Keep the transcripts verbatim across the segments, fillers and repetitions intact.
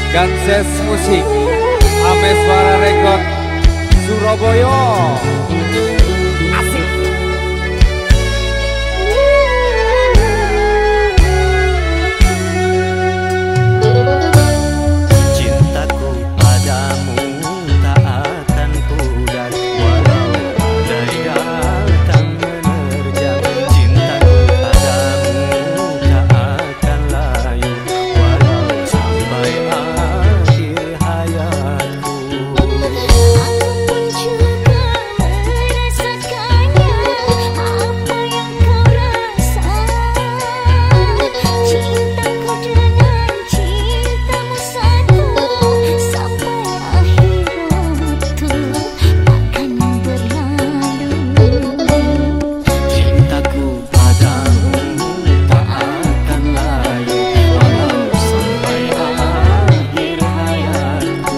Ganses Musik Ame Suara Rekod Surabaya. Asik. Cintaku padamu tak akan pudar walau badai datang menerjang. Cintaku padamu tak akan layu walau sampai akhir hayatku. Aku pun juga merasakannya, apa yang kau rasa. Cintaku dengan cintamu satu, sampai akhir waktu akan berlalu. Cintaku padamu tak akan layu walau sampai akhir hayatku.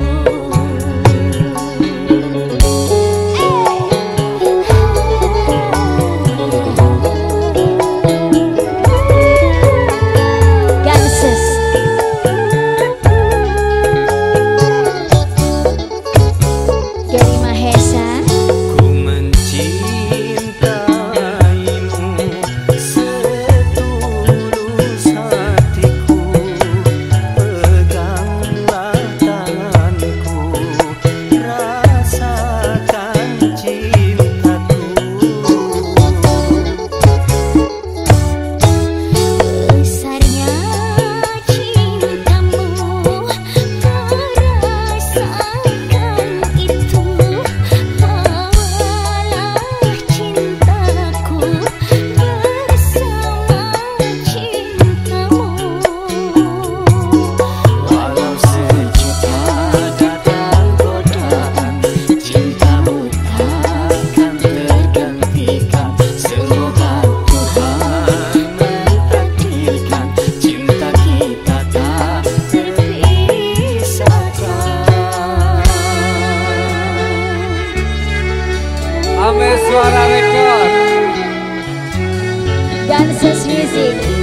Ganses dari Mahesa. Ku mencintaimu setulus hatiku, peganglah tanganku, rasakan cintaku. Besarnya cintamu, kau rasakan itu. Bawalah cintaku bersama cintamu. Walau sejuta datang godaan, cintamu takkan tergantikan. Semoga Tuhan mentakdirkan cinta kita tak terpisahkan. Ame Suara Rekod. Ganses Music.